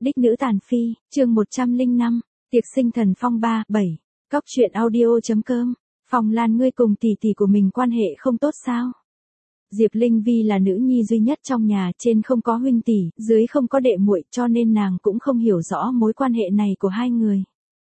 Đích nữ tàn phi, chương 105, tiệc sinh thần phong 7. Cóc truyện audio.com. Phong Lan, ngươi cùng tỷ tỷ của mình quan hệ không tốt sao? Diệp Linh Vi là nữ nhi duy nhất trong nhà, trên không có huynh tỷ, dưới không có đệ muội, cho nên nàng cũng không hiểu rõ mối quan hệ này của hai người.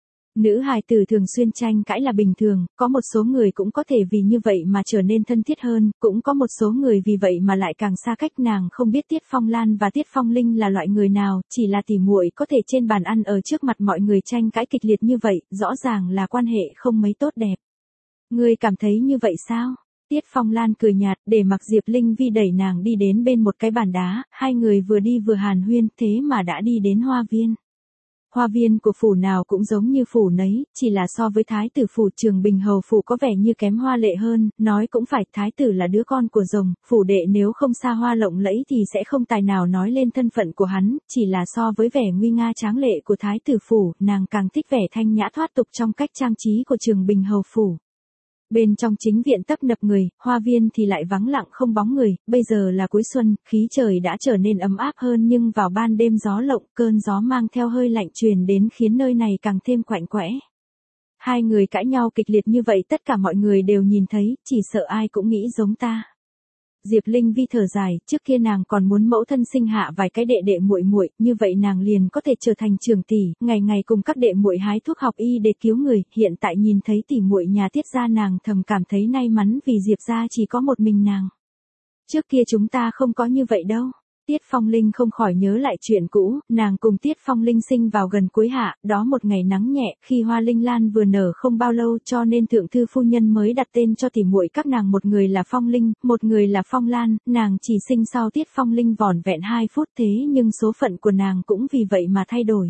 Nữ hài tử thường xuyên tranh cãi là bình thường, có một số người cũng có thể vì như vậy mà trở nên thân thiết hơn, cũng có một số người vì vậy mà lại càng xa cách. Nàng không biết Tiết Phong Lan và Tiết Phong Linh là loại người nào, chỉ là tỉ muội có thể trên bàn ăn ở trước mặt mọi người tranh cãi kịch liệt như vậy, rõ ràng là quan hệ không mấy tốt đẹp. Ngươi cảm thấy như vậy sao? Tiết Phong Lan cười nhạt, để mặc Diệp Linh Vi đẩy nàng đi đến bên một cái bàn đá, hai người vừa đi vừa hàn huyên, thế mà đã đi đến hoa viên. Hoa viên của phủ nào cũng giống như phủ nấy, chỉ là so với thái tử phủ Trường Bình hầu phủ có vẻ như kém hoa lệ hơn, nói cũng phải, thái tử là đứa con của rồng, phủ đệ nếu không xa hoa lộng lẫy thì sẽ không tài nào nói lên thân phận của hắn, chỉ là so với vẻ nguy nga tráng lệ của thái tử phủ, nàng càng thích vẻ thanh nhã thoát tục trong cách trang trí của Trường Bình hầu phủ. Bên trong chính viện tấp nập người, hoa viên thì lại vắng lặng không bóng người, bây giờ là cuối xuân, khí trời đã trở nên ấm áp hơn nhưng vào ban đêm gió lộng, cơn gió mang theo hơi lạnh truyền đến khiến nơi này càng thêm quạnh quẽ. Hai người cãi nhau kịch liệt như vậy tất cả mọi người đều nhìn thấy, chỉ sợ ai cũng nghĩ giống ta. Diệp Linh Vi thở dài, trước kia nàng còn muốn mẫu thân sinh hạ vài cái đệ đệ muội muội, như vậy nàng liền có thể trở thành trưởng tỷ, ngày ngày cùng các đệ muội hái thuốc học y để cứu người, hiện tại nhìn thấy tỷ muội nhà Tiết gia nàng thầm cảm thấy may mắn vì Diệp gia chỉ có một mình nàng. Trước kia chúng ta không có như vậy đâu. Tiết Phong Linh không khỏi nhớ lại chuyện cũ, nàng cùng Tiết Phong Linh sinh vào gần cuối hạ, đó một ngày nắng nhẹ, khi hoa linh lan vừa nở không bao lâu cho nên thượng thư phu nhân mới đặt tên cho tỉ muội các nàng, một người là Phong Linh, một người là Phong Lan, nàng chỉ sinh sau Tiết Phong Linh vỏn vẹn 2 phút thế nhưng số phận của nàng cũng vì vậy mà thay đổi.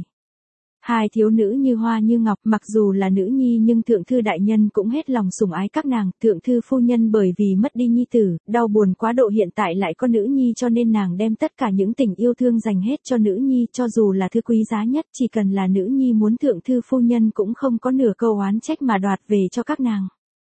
Hai thiếu nữ như hoa như ngọc, mặc dù là nữ nhi nhưng thượng thư đại nhân cũng hết lòng sủng ái các nàng, thượng thư phu nhân bởi vì mất đi nhi tử, đau buồn quá độ hiện tại lại có nữ nhi cho nên nàng đem tất cả những tình yêu thương dành hết cho nữ nhi, cho dù là thứ quý giá nhất, chỉ cần là nữ nhi muốn thượng thư phu nhân cũng không có nửa câu oán trách mà đoạt về cho các nàng.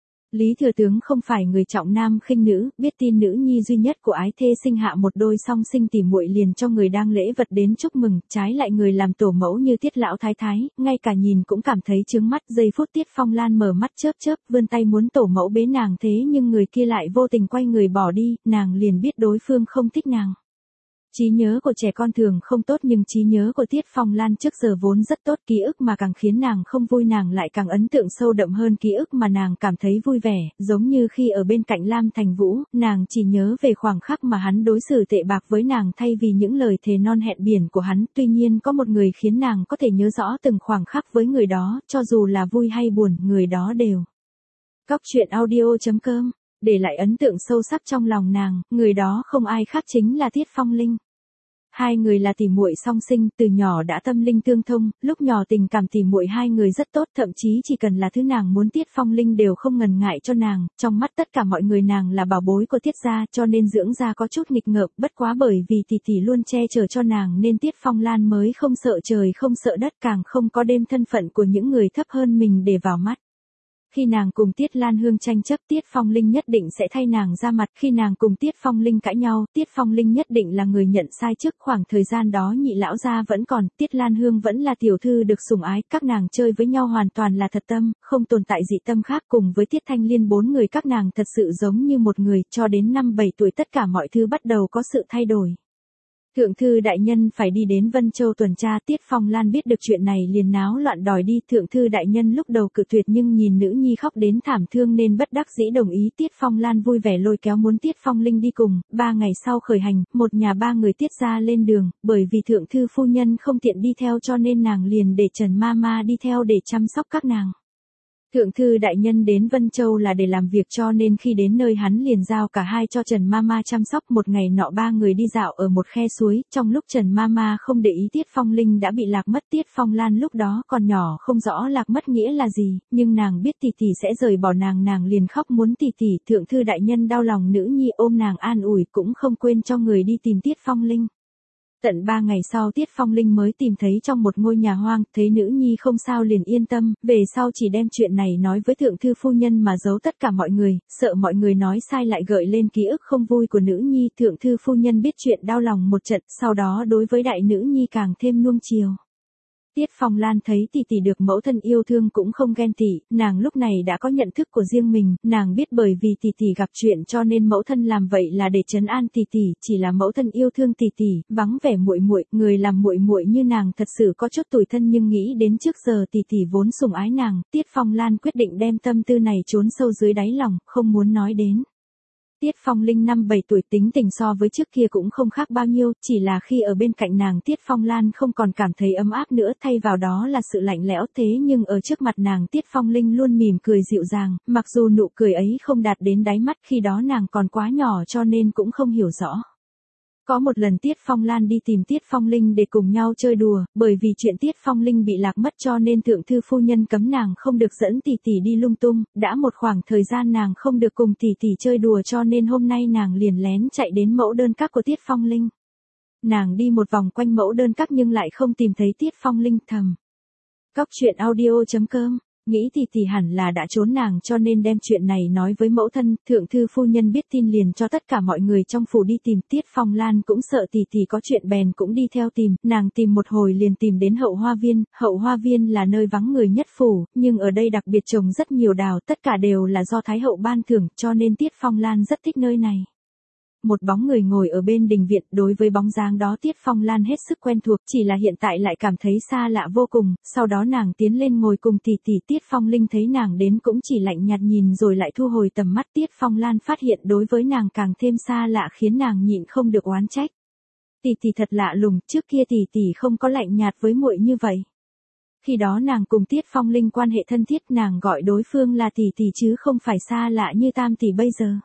Lý thừa tướng không phải người trọng nam khinh nữ, biết tin nữ nhi duy nhất của ái thê sinh hạ một đôi song sinh tỉ muội liền cho người đang lễ vật đến chúc mừng, trái lại người làm tổ mẫu như Tiết lão thái thái, ngay cả nhìn cũng cảm thấy chướng mắt. Giây phút Tiết Phong Lan mở mắt chớp chớp, vươn tay muốn tổ mẫu bế nàng thế nhưng người kia lại vô tình quay người bỏ đi, nàng liền biết đối phương không thích nàng. Trí nhớ của trẻ con thường không tốt nhưng trí nhớ của Tiết Phong Lan trước giờ vốn rất tốt, ký ức mà càng khiến nàng không vui nàng lại càng ấn tượng sâu đậm hơn ký ức mà nàng cảm thấy vui vẻ, giống như khi ở bên cạnh Lam Thành Vũ, nàng chỉ nhớ về khoảng khắc mà hắn đối xử tệ bạc với nàng thay vì những lời thề non hẹn biển của hắn, tuy nhiên có một người khiến nàng có thể nhớ rõ từng khoảng khắc với người đó, cho dù là vui hay buồn, người đó đều. Cóc truyện audio.com. Để lại ấn tượng sâu sắc trong lòng nàng, người đó không ai khác chính là Tiết Phong Linh. Hai người là tỉ muội song sinh, từ nhỏ đã tâm linh tương thông, lúc nhỏ tình cảm tỉ muội hai người rất tốt, thậm chí chỉ cần là thứ nàng muốn Tiết Phong Linh đều không ngần ngại cho nàng, trong mắt tất cả mọi người nàng là bảo bối của Tiết gia, cho nên dưỡng ra có chút nghịch ngợm, bất quá bởi vì tỷ tỷ luôn che chở cho nàng nên Tiết Phong Lan mới không sợ trời không sợ đất, càng không có đem thân phận của những người thấp hơn mình để vào mắt. Khi nàng cùng Tiết Lan Hương tranh chấp, Tiết Phong Linh nhất định sẽ thay nàng ra mặt, khi nàng cùng Tiết Phong Linh cãi nhau, Tiết Phong Linh nhất định là người nhận sai. Trước khoảng thời gian đó Nhị lão gia vẫn còn, Tiết Lan Hương vẫn là tiểu thư được sủng ái, các nàng chơi với nhau hoàn toàn là thật tâm, không tồn tại dị tâm khác. Cùng với Tiết Thanh Liên, 4 người các nàng thật sự giống như một người, cho đến năm 7 tuổi tất cả mọi thứ bắt đầu có sự thay đổi. Thượng thư đại nhân phải đi đến Vân Châu tuần tra, Tiết Phong Lan biết được chuyện này liền náo loạn đòi đi, thượng thư đại nhân lúc đầu cự tuyệt nhưng nhìn nữ nhi khóc đến thảm thương nên bất đắc dĩ đồng ý. Tiết Phong Lan vui vẻ lôi kéo muốn Tiết Phong Linh đi cùng, 3 ngày sau khởi hành, một nhà 3 người Tiết ra lên đường, bởi vì thượng thư phu nhân không tiện đi theo cho nên nàng liền để Trần Mama đi theo để chăm sóc các nàng. Thượng thư đại nhân đến Vân Châu là để làm việc cho nên khi đến nơi hắn liền giao cả hai cho Trần Mama chăm sóc. Một ngày nọ 3 người đi dạo ở một khe suối, trong lúc Trần Mama không để ý Tiết Phong Linh đã bị lạc mất. Tiết Phong Lan lúc đó còn nhỏ không rõ lạc mất nghĩa là gì, nhưng nàng biết tỷ tỷ sẽ rời bỏ nàng liền khóc muốn tỷ tỷ. Thượng thư đại nhân đau lòng nữ nhi ôm nàng an ủi cũng không quên cho người đi tìm Tiết Phong Linh. Tận 3 ngày sau Tiết Phong Linh mới tìm thấy trong một ngôi nhà hoang, thấy nữ nhi không sao liền yên tâm, về sau chỉ đem chuyện này nói với thượng thư phu nhân mà giấu tất cả mọi người, sợ mọi người nói sai lại gợi lên ký ức không vui của nữ nhi. Thượng thư phu nhân biết chuyện đau lòng một trận, sau đó đối với đại nữ nhi càng thêm nuông chiều. Tiết Phong Lan thấy tỷ tỷ được mẫu thân yêu thương cũng không ghen tị, nàng lúc này đã có nhận thức của riêng mình, nàng biết bởi vì tỷ tỷ gặp chuyện cho nên mẫu thân làm vậy là để trấn an tỷ tỷ, chỉ là mẫu thân yêu thương tỷ tỷ, vắng vẻ muội muội, người làm muội muội như nàng thật sự có chút tủi thân, nhưng nghĩ đến trước giờ tỷ tỷ vốn sủng ái nàng, Tiết Phong Lan quyết định đem tâm tư này trốn sâu dưới đáy lòng, không muốn nói đến. Tiết Phong Linh năm 7 tuổi, tính tình so với trước kia cũng không khác bao nhiêu, chỉ là khi ở bên cạnh nàng Tiết Phong Lan không còn cảm thấy ấm áp nữa, thay vào đó là sự lạnh lẽo. Thế nhưng ở trước mặt nàng Tiết Phong Linh luôn mỉm cười dịu dàng, mặc dù nụ cười ấy không đạt đến đáy mắt, khi đó nàng còn quá nhỏ cho nên cũng không hiểu rõ. Có một lần Tiết Phong Lan đi tìm Tiết Phong Linh để cùng nhau chơi đùa, bởi vì chuyện Tiết Phong Linh bị lạc mất cho nên thượng thư phu nhân cấm nàng không được dẫn tỷ tỷ đi lung tung, đã một khoảng thời gian nàng không được cùng tỷ tỷ chơi đùa cho nên hôm nay nàng liền lén chạy đến mẫu đơn các của Tiết Phong Linh. Nàng đi một vòng quanh mẫu đơn các nhưng lại không tìm thấy Tiết Phong Linh, thầm. Cóc truyện audio.com nghĩ tỷ tỷ hẳn là đã trốn nàng cho nên đem chuyện này nói với mẫu thân, thượng thư phu nhân biết tin liền cho tất cả mọi người trong phủ đi tìm. Tiết Phong Lan cũng sợ tỷ tỷ có chuyện bèn cũng đi theo tìm, nàng tìm một hồi liền tìm đến hậu hoa viên là nơi vắng người nhất phủ, nhưng ở đây đặc biệt trồng rất nhiều đào, tất cả đều là do Thái hậu ban thưởng, cho nên Tiết Phong Lan rất thích nơi này. Một bóng người ngồi ở bên đình viện, đối với bóng dáng đó Tiết Phong Lan hết sức quen thuộc, chỉ là hiện tại lại cảm thấy xa lạ vô cùng, sau đó nàng tiến lên ngồi cùng tỷ tỷ. Tiết Phong Linh thấy nàng đến cũng chỉ lạnh nhạt nhìn rồi lại thu hồi tầm mắt. Tiết Phong Lan phát hiện đối với nàng càng thêm xa lạ khiến nàng nhịn không được oán trách. Tỷ tỷ thật lạ lùng, trước kia tỷ tỷ không có lạnh nhạt với muội như vậy. Khi đó nàng cùng Tiết Phong Linh quan hệ thân thiết, nàng gọi đối phương là tỷ tỷ chứ không phải xa lạ như tam tỷ bây giờ.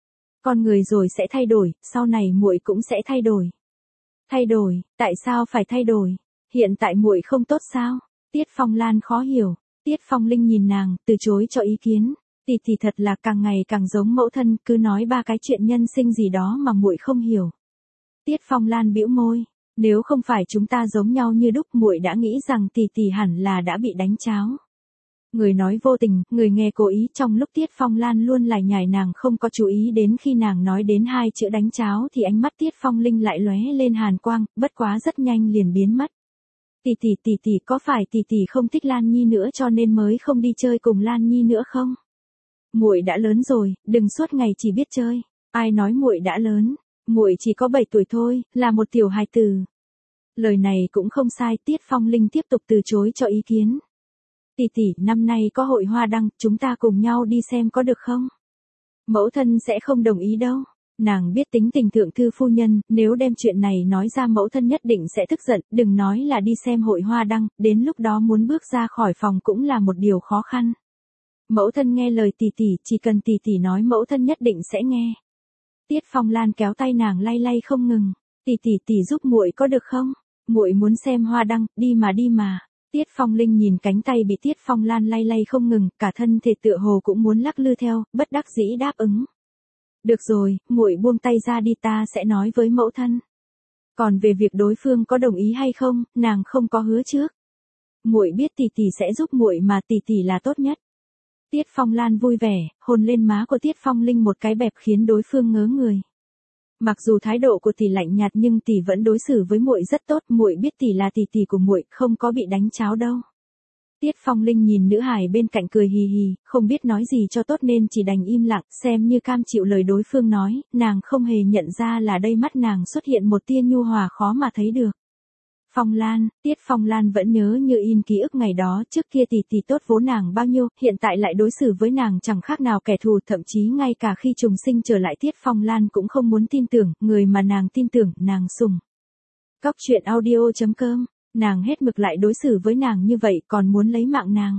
Con người rồi sẽ thay đổi, sau này muội cũng sẽ thay đổi. Thay đổi, tại sao phải thay đổi? Hiện tại muội không tốt sao? Tiết Phong Lan khó hiểu. Tiết Phong Linh nhìn nàng, từ chối cho ý kiến. Tỷ tỷ thật là càng ngày càng giống mẫu thân, cứ nói ba cái chuyện nhân sinh gì đó mà muội không hiểu. Tiết Phong Lan bĩu môi, nếu không phải chúng ta giống nhau như đúc, muội đã nghĩ rằng tỷ tỷ hẳn là đã bị đánh cháo. Người nói vô tình, người nghe cố ý. Trong lúc Tiết Phong Lan luôn lải nhải nàng không có chú ý đến, khi nàng nói đến hai chữ đánh cháo thì ánh mắt Tiết Phong Linh lại lóe lên hàn quang, bất quá rất nhanh liền biến mất. Tỷ tỷ có phải tỷ tỷ không thích Lan Nhi nữa cho nên mới không đi chơi cùng Lan Nhi nữa không? Muội đã lớn rồi, đừng suốt ngày chỉ biết chơi. Ai nói muội đã lớn? Muội chỉ có 7 tuổi thôi, là một tiểu hài tử. Lời này cũng không sai. Tiết Phong Linh tiếp tục từ chối cho ý kiến. Tỷ tỷ, năm nay có hội hoa đăng, chúng ta cùng nhau đi xem có được không? Mẫu thân sẽ không đồng ý đâu. Nàng biết tính tình thượng thư phu nhân, nếu đem chuyện này nói ra mẫu thân nhất định sẽ tức giận, đừng nói là đi xem hội hoa đăng, đến lúc đó muốn bước ra khỏi phòng cũng là một điều khó khăn. Mẫu thân nghe lời tỷ tỷ, chỉ cần tỷ tỷ nói mẫu thân nhất định sẽ nghe. Tiết Phong Lan kéo tay nàng lay lay không ngừng. Tỷ giúp muội có được không? Muội muốn xem hoa đăng, đi mà. Tiết Phong Linh nhìn cánh tay bị Tiết Phong Lan lay lay không ngừng, cả thân thể tựa hồ cũng muốn lắc lư theo, bất đắc dĩ đáp ứng. Được rồi, muội buông tay ra đi, ta sẽ nói với mẫu thân. Còn về việc đối phương có đồng ý hay không, nàng không có hứa trước. Muội biết tỷ tỷ sẽ giúp muội mà, tỷ tỷ là tốt nhất. Tiết Phong Lan vui vẻ, hôn lên má của Tiết Phong Linh một cái bẹp khiến đối phương ngớ người. Mặc dù thái độ của tỷ lạnh nhạt nhưng tỷ vẫn đối xử với muội rất tốt, muội biết tỷ là tỷ của muội, không có bị đánh cháo đâu. Tiết Phong Linh nhìn nữ hài bên cạnh cười hì hì, không biết nói gì cho tốt nên chỉ đành im lặng, xem như cam chịu lời đối phương nói, nàng không hề nhận ra là đây mắt nàng xuất hiện một tia nhu hòa khó mà thấy được. Phong Lan, Tiết Phong Lan vẫn nhớ như in ký ức ngày đó, trước kia tỷ tốt vốn nàng bao nhiêu, hiện tại lại đối xử với nàng chẳng khác nào kẻ thù, thậm chí ngay cả khi trùng sinh trở lại Tiết Phong Lan cũng không muốn tin tưởng, người mà nàng tin tưởng, nàng sùng. Cóc truyện audio.com, nàng hết mực lại đối xử với nàng như vậy, còn muốn lấy mạng nàng.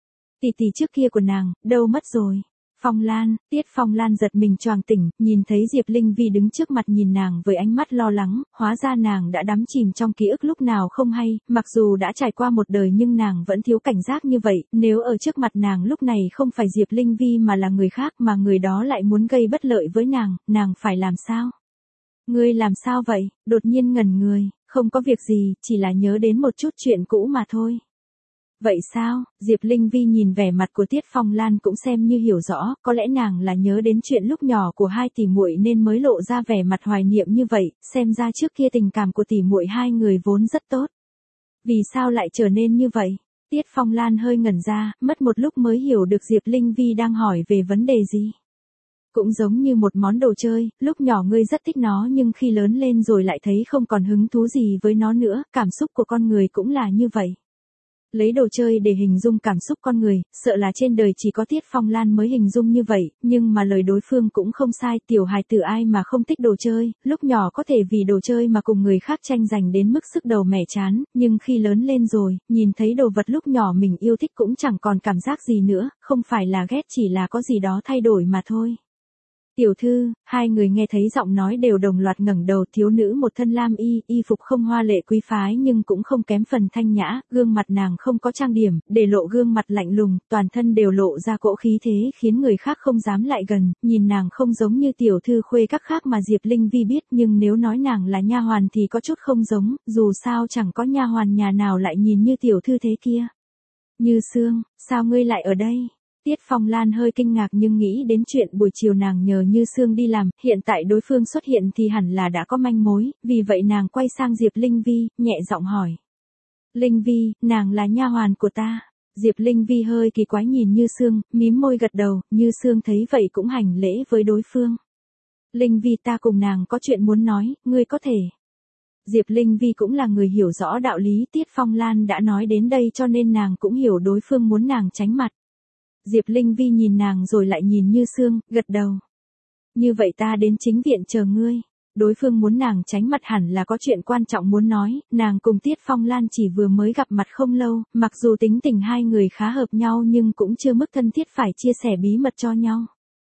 Tỷ trước kia của nàng, đâu mất rồi? Phong Lan, Tiết Phong Lan giật mình choàng tỉnh, nhìn thấy Diệp Linh Vi đứng trước mặt nhìn nàng với ánh mắt lo lắng, hóa ra nàng đã đắm chìm trong ký ức lúc nào không hay, mặc dù đã trải qua một đời nhưng nàng vẫn thiếu cảnh giác như vậy, nếu ở trước mặt nàng lúc này không phải Diệp Linh Vi mà là người khác mà người đó lại muốn gây bất lợi với nàng phải làm sao? Ngươi làm sao vậy? Đột nhiên ngẩn người, Không có việc gì, chỉ là nhớ đến một chút chuyện cũ mà thôi. Vậy sao? Diệp Linh Vi nhìn vẻ mặt của Tiết Phong Lan cũng xem như hiểu rõ, có lẽ nàng là nhớ đến chuyện lúc nhỏ của hai tỷ muội nên mới lộ ra vẻ mặt hoài niệm như vậy, xem ra trước kia tình cảm của tỷ muội hai người vốn rất tốt. Vì sao lại trở nên như vậy? Tiết Phong Lan hơi ngẩn ra, mất một lúc mới hiểu được Diệp Linh Vi đang hỏi về vấn đề gì. Cũng giống như một món đồ chơi, lúc nhỏ ngươi rất thích nó nhưng khi lớn lên rồi lại thấy không còn hứng thú gì với nó nữa, cảm xúc của con người cũng là như vậy. Lấy đồ chơi để hình dung cảm xúc con người, sợ là trên đời chỉ có Tiết Phong Lan mới hình dung như vậy, nhưng mà lời đối phương cũng không sai, tiểu hài tử ai mà không thích đồ chơi, lúc nhỏ có thể vì đồ chơi mà cùng người khác tranh giành đến mức sức đầu mẻ chán, nhưng khi lớn lên rồi, nhìn thấy đồ vật lúc nhỏ mình yêu thích cũng chẳng còn cảm giác gì nữa, không phải là ghét chỉ là có gì đó thay đổi mà thôi. Tiểu thư, hai người nghe thấy giọng nói đều đồng loạt ngẩng đầu, thiếu nữ một thân lam y phục không hoa lệ quý phái nhưng cũng không kém phần thanh nhã, gương mặt nàng không có trang điểm, để lộ gương mặt lạnh lùng, toàn thân đều lộ ra cỗ khí thế khiến người khác không dám lại gần, nhìn nàng không giống như tiểu thư khuê các khác mà Diệp Linh Vi biết, nhưng nếu nói nàng là nha hoàn thì có chút không giống, dù sao chẳng có nha hoàn nhà nào lại nhìn như tiểu thư thế kia. Như Sương, sao ngươi lại ở đây? Tiết Phong Lan hơi kinh ngạc nhưng nghĩ đến chuyện buổi chiều nàng nhờ Như Sương đi làm, hiện tại đối phương xuất hiện thì hẳn là đã có manh mối, vì vậy nàng quay sang Diệp Linh Vi, nhẹ giọng hỏi. Linh Vi, nàng là nha hoàn của ta. Diệp Linh Vi hơi kỳ quái nhìn Như Sương, mím môi gật đầu, Như Sương thấy vậy cũng hành lễ với đối phương. Linh Vi, ta cùng nàng có chuyện muốn nói, ngươi có thể. Diệp Linh Vi cũng là người hiểu rõ đạo lý, Tiết Phong Lan đã nói đến đây cho nên nàng cũng hiểu đối phương muốn nàng tránh mặt. Diệp Linh Vi nhìn nàng rồi lại nhìn Như Sương, gật đầu. Như vậy ta đến chính viện chờ ngươi. Đối phương muốn nàng tránh mặt hẳn là có chuyện quan trọng muốn nói, nàng cùng Tiết Phong Lan chỉ vừa mới gặp mặt không lâu, mặc dù tính tình hai người khá hợp nhau nhưng cũng chưa mức thân thiết phải chia sẻ bí mật cho nhau.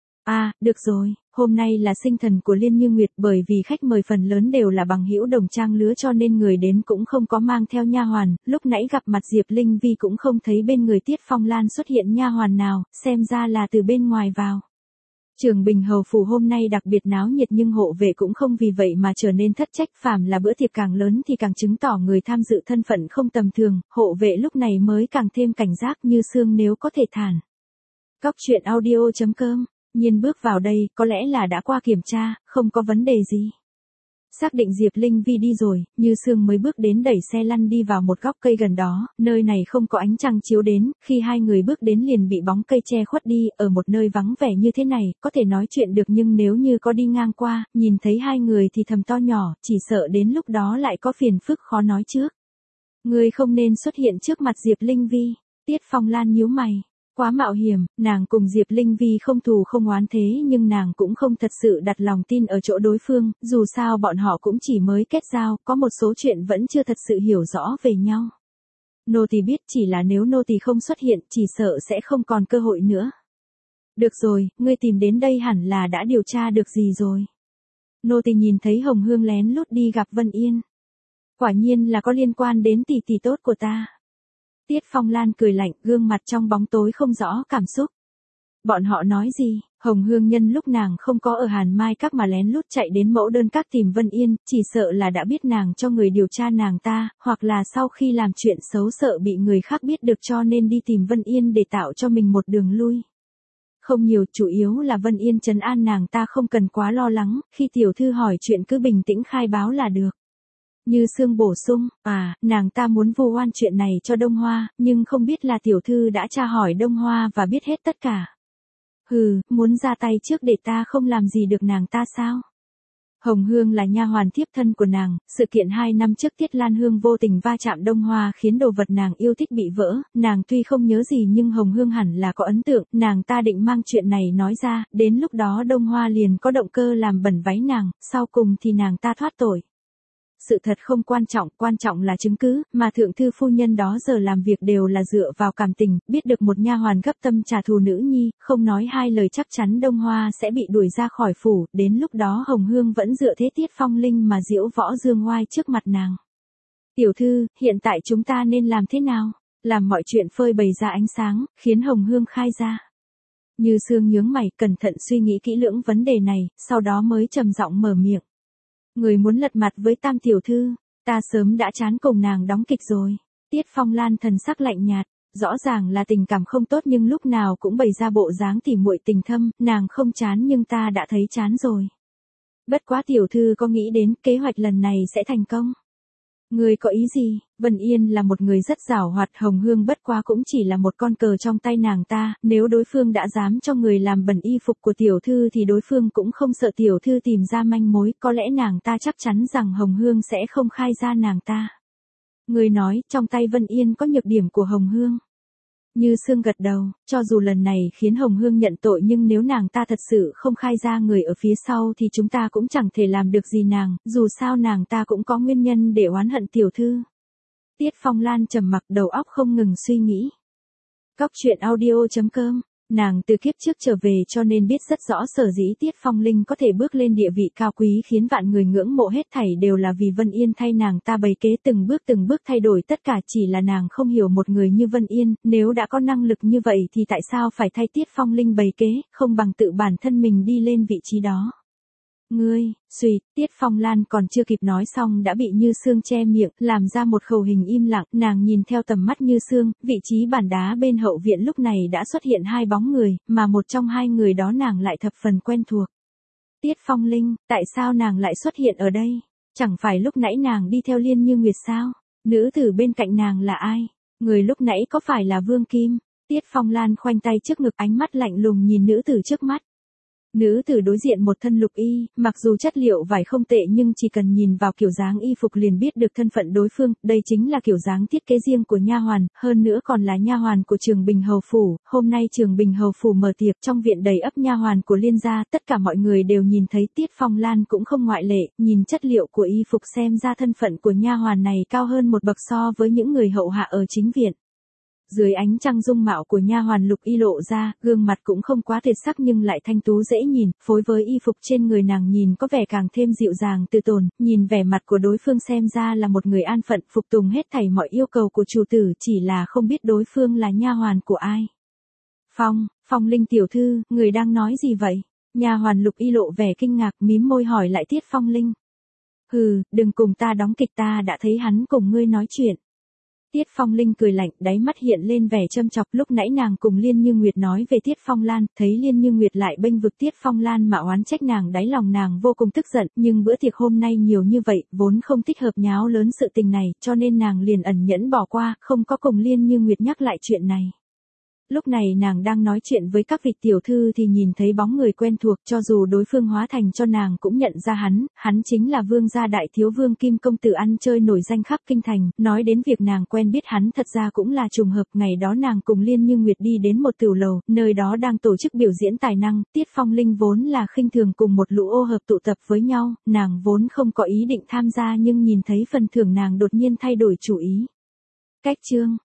À, được rồi, hôm nay là sinh thần của Liên Như Nguyệt, bởi vì khách mời phần lớn đều là bằng hữu đồng trang lứa cho nên người đến cũng không có mang theo nha hoàn, lúc nãy gặp mặt Diệp Linh Vi cũng không thấy bên người Tiết Phong Lan xuất hiện nha hoàn nào, xem ra là từ bên ngoài vào. Trường Bình Hầu phủ hôm nay đặc biệt náo nhiệt nhưng hộ vệ cũng không vì vậy mà trở nên thất trách, phàm là bữa tiệc càng lớn thì càng chứng tỏ người tham dự thân phận không tầm thường, hộ vệ lúc này mới càng thêm cảnh giác. Như Sương nếu có thể thản. Cóc truyện audio.com. Nhiên bước vào đây, có lẽ là đã qua kiểm tra, không có vấn đề gì. Xác định Diệp Linh Vi đi rồi, Như Sương mới bước đến đẩy xe lăn đi vào một góc cây gần đó, nơi này không có ánh trăng chiếu đến, khi hai người bước đến liền bị bóng cây che khuất đi, ở một nơi vắng vẻ như thế này, có thể nói chuyện được nhưng nếu như có đi ngang qua, nhìn thấy hai người thì thầm to nhỏ, chỉ sợ đến lúc đó lại có phiền phức khó nói trước. Ngươi không nên xuất hiện trước mặt Diệp Linh Vi. Tiết Phong Lan nhíu mày. Quá mạo hiểm, nàng cùng Diệp Linh Vi không thù không oán thế nhưng nàng cũng không thật sự đặt lòng tin ở chỗ đối phương, dù sao bọn họ cũng chỉ mới kết giao, có một số chuyện vẫn chưa thật sự hiểu rõ về nhau. Nô tỳ biết, chỉ là nếu nô tỳ không xuất hiện, chỉ sợ sẽ không còn cơ hội nữa. Được rồi, ngươi tìm đến đây hẳn là đã điều tra được gì rồi. Nô tỳ nhìn thấy Hồng Hương lén lút đi gặp Vân Yên. Quả nhiên là có liên quan đến tỷ tỷ tốt của ta. Tiết Phong Lan cười lạnh, gương mặt trong bóng tối không rõ cảm xúc. Bọn họ nói gì? Hồng Hương nhân lúc nàng không có ở Hàn Mai Các mà lén lút chạy đến Mẫu Đơn Các tìm Vân Yên, chỉ sợ là đã biết nàng cho người điều tra nàng ta, hoặc là sau khi làm chuyện xấu sợ bị người khác biết được cho nên đi tìm Vân Yên để tạo cho mình một đường lui. Không nhiều, chủ yếu là Vân Yên trấn an nàng ta không cần quá lo lắng, khi tiểu thư hỏi chuyện cứ bình tĩnh khai báo là được. Như Sương bổ sung, nàng ta muốn vu oan chuyện này cho Đông Hoa, nhưng không biết là tiểu thư đã tra hỏi Đông Hoa và biết hết tất cả. Hừ, muốn ra tay trước để ta không làm gì được nàng ta sao? Hồng Hương là nha hoàn thiếp thân của nàng, sự kiện 2 năm trước Tiết Lan Hương vô tình va chạm Đông Hoa khiến đồ vật nàng yêu thích bị vỡ, nàng tuy không nhớ gì nhưng Hồng Hương hẳn là có ấn tượng, nàng ta định mang chuyện này nói ra, đến lúc đó Đông Hoa liền có động cơ làm bẩn váy nàng, sau cùng thì nàng ta thoát tội. Sự thật không quan trọng là chứng cứ, mà thượng thư phu nhân đó giờ làm việc đều là dựa vào cảm tình, biết được một nha hoàn gấp tâm trả thù nữ nhi, không nói hai lời chắc chắn Đông Hoa sẽ bị đuổi ra khỏi phủ, đến lúc đó Hồng Hương vẫn dựa thế Tiết Phong Linh mà diễu võ dương oai trước mặt nàng. Tiểu thư, hiện tại chúng ta nên làm thế nào? Làm mọi chuyện phơi bày ra ánh sáng, khiến Hồng Hương khai ra. Như Sương nhướng mày, cẩn thận suy nghĩ kỹ lưỡng vấn đề này, sau đó mới trầm giọng mở miệng. Người muốn lật mặt với Tam tiểu thư, Ta sớm đã chán cùng nàng đóng kịch rồi. Tiết Phong Lan thần sắc lạnh nhạt, rõ ràng là tình cảm không tốt nhưng lúc nào cũng bày ra bộ dáng tỉ muội tình thâm, nàng không chán nhưng ta đã thấy chán rồi. Bất quá tiểu thư có nghĩ đến kế hoạch lần này sẽ thành công? Người có ý gì? Vân Yên là một người rất giảo hoạt, Hồng Hương bất quá cũng chỉ là một con cờ trong tay nàng ta, nếu đối phương đã dám cho người làm bẩn y phục của tiểu thư thì đối phương cũng không sợ tiểu thư tìm ra manh mối, có lẽ nàng ta chắc chắn rằng Hồng Hương sẽ không khai ra nàng ta. Người nói, trong tay Vân Yên có nhược điểm của Hồng Hương. Như Sương gật đầu, cho dù lần này khiến Hồng Hương nhận tội nhưng nếu nàng ta thật sự không khai ra người ở phía sau thì chúng ta cũng chẳng thể làm được gì nàng, dù sao nàng ta cũng có nguyên nhân để oán hận tiểu thư. Tiết Phong Lan trầm mặc, đầu óc không ngừng suy nghĩ. Cóc truyện audio.com. Nàng từ kiếp trước trở về cho nên biết rất rõ sở dĩ Tiết Phong Linh có thể bước lên địa vị cao quý khiến vạn người ngưỡng mộ, hết thảy đều là vì Vân Yên thay nàng ta bày kế, từng bước thay đổi tất cả, chỉ là nàng không hiểu một người như Vân Yên, nếu đã có năng lực như vậy thì tại sao phải thay Tiết Phong Linh bày kế, không bằng tự bản thân mình đi lên vị trí đó. Ngươi, suýt, Tiết Phong Lan còn chưa kịp nói xong đã bị Như Sương che miệng, làm ra một khẩu hình im lặng, nàng nhìn theo tầm mắt Như Sương, vị trí bàn đá bên hậu viện lúc này đã xuất hiện hai bóng người, mà một trong hai người đó nàng lại thập phần quen thuộc. Tiết Phong Linh, tại sao nàng lại xuất hiện ở đây? Chẳng phải lúc nãy nàng đi theo Liên Như Nguyệt sao? Nữ tử bên cạnh nàng là ai? Người lúc nãy có phải là Vương Kim? Tiết Phong Lan khoanh tay trước ngực, ánh mắt lạnh lùng nhìn nữ tử trước mắt. Nữ tử đối diện một thân lục y, mặc dù chất liệu vải không tệ nhưng chỉ cần nhìn vào kiểu dáng y phục liền biết được thân phận đối phương, đây chính là kiểu dáng thiết kế riêng của nha hoàn, hơn nữa còn là nha hoàn của Trường Bình Hầu phủ. Hôm nay Trường Bình Hầu phủ mở tiệc, trong viện đầy ắp nha hoàn của Liên gia, tất cả mọi người đều nhìn thấy, Tiết Phong Lan cũng không ngoại lệ, nhìn chất liệu của y phục xem ra thân phận của nha hoàn này cao hơn một bậc so với những người hậu hạ ở chính viện. Dưới ánh trăng dung mạo của nha hoàn lục y lộ ra, gương mặt cũng không quá tuyệt sắc nhưng lại thanh tú dễ nhìn, phối với y phục trên người nàng nhìn có vẻ càng thêm dịu dàng từ tốn, nhìn vẻ mặt của đối phương xem ra là một người an phận, phục tùng hết thảy mọi yêu cầu của chủ tử, chỉ là không biết đối phương là nha hoàn của ai. Phong Linh tiểu thư, người đang nói gì vậy? Nha hoàn lục y lộ vẻ kinh ngạc, mím môi hỏi lại Tiết Phong Linh. Hừ, đừng cùng ta đóng kịch, ta đã thấy hắn cùng ngươi nói chuyện. Tiết Phong Linh cười lạnh, đáy mắt hiện lên vẻ châm chọc, lúc nãy nàng cùng Liên Như Nguyệt nói về Tiết Phong Lan, thấy Liên Như Nguyệt lại bênh vực Tiết Phong Lan mà oán trách nàng, đáy lòng nàng vô cùng tức giận, nhưng bữa tiệc hôm nay nhiều như vậy, vốn không thích hợp nháo lớn sự tình này, cho nên nàng liền ẩn nhẫn bỏ qua, không có cùng Liên Như Nguyệt nhắc lại chuyện này. Lúc này nàng đang nói chuyện với các vị tiểu thư thì nhìn thấy bóng người quen thuộc, cho dù đối phương hóa thành cho nàng cũng nhận ra hắn chính là Vương gia đại thiếu Vương Kim công tử ăn chơi nổi danh khắp kinh thành, nói đến việc nàng quen biết hắn thật ra cũng là trùng hợp, ngày đó nàng cùng Liên Như Nguyệt đi đến một tửu lầu, nơi đó đang tổ chức biểu diễn tài năng, Tiết Phong Linh vốn là khinh thường cùng một lũ ô hợp tụ tập với nhau, nàng vốn không có ý định tham gia nhưng nhìn thấy phần thưởng nàng đột nhiên thay đổi chủ ý. Cách chương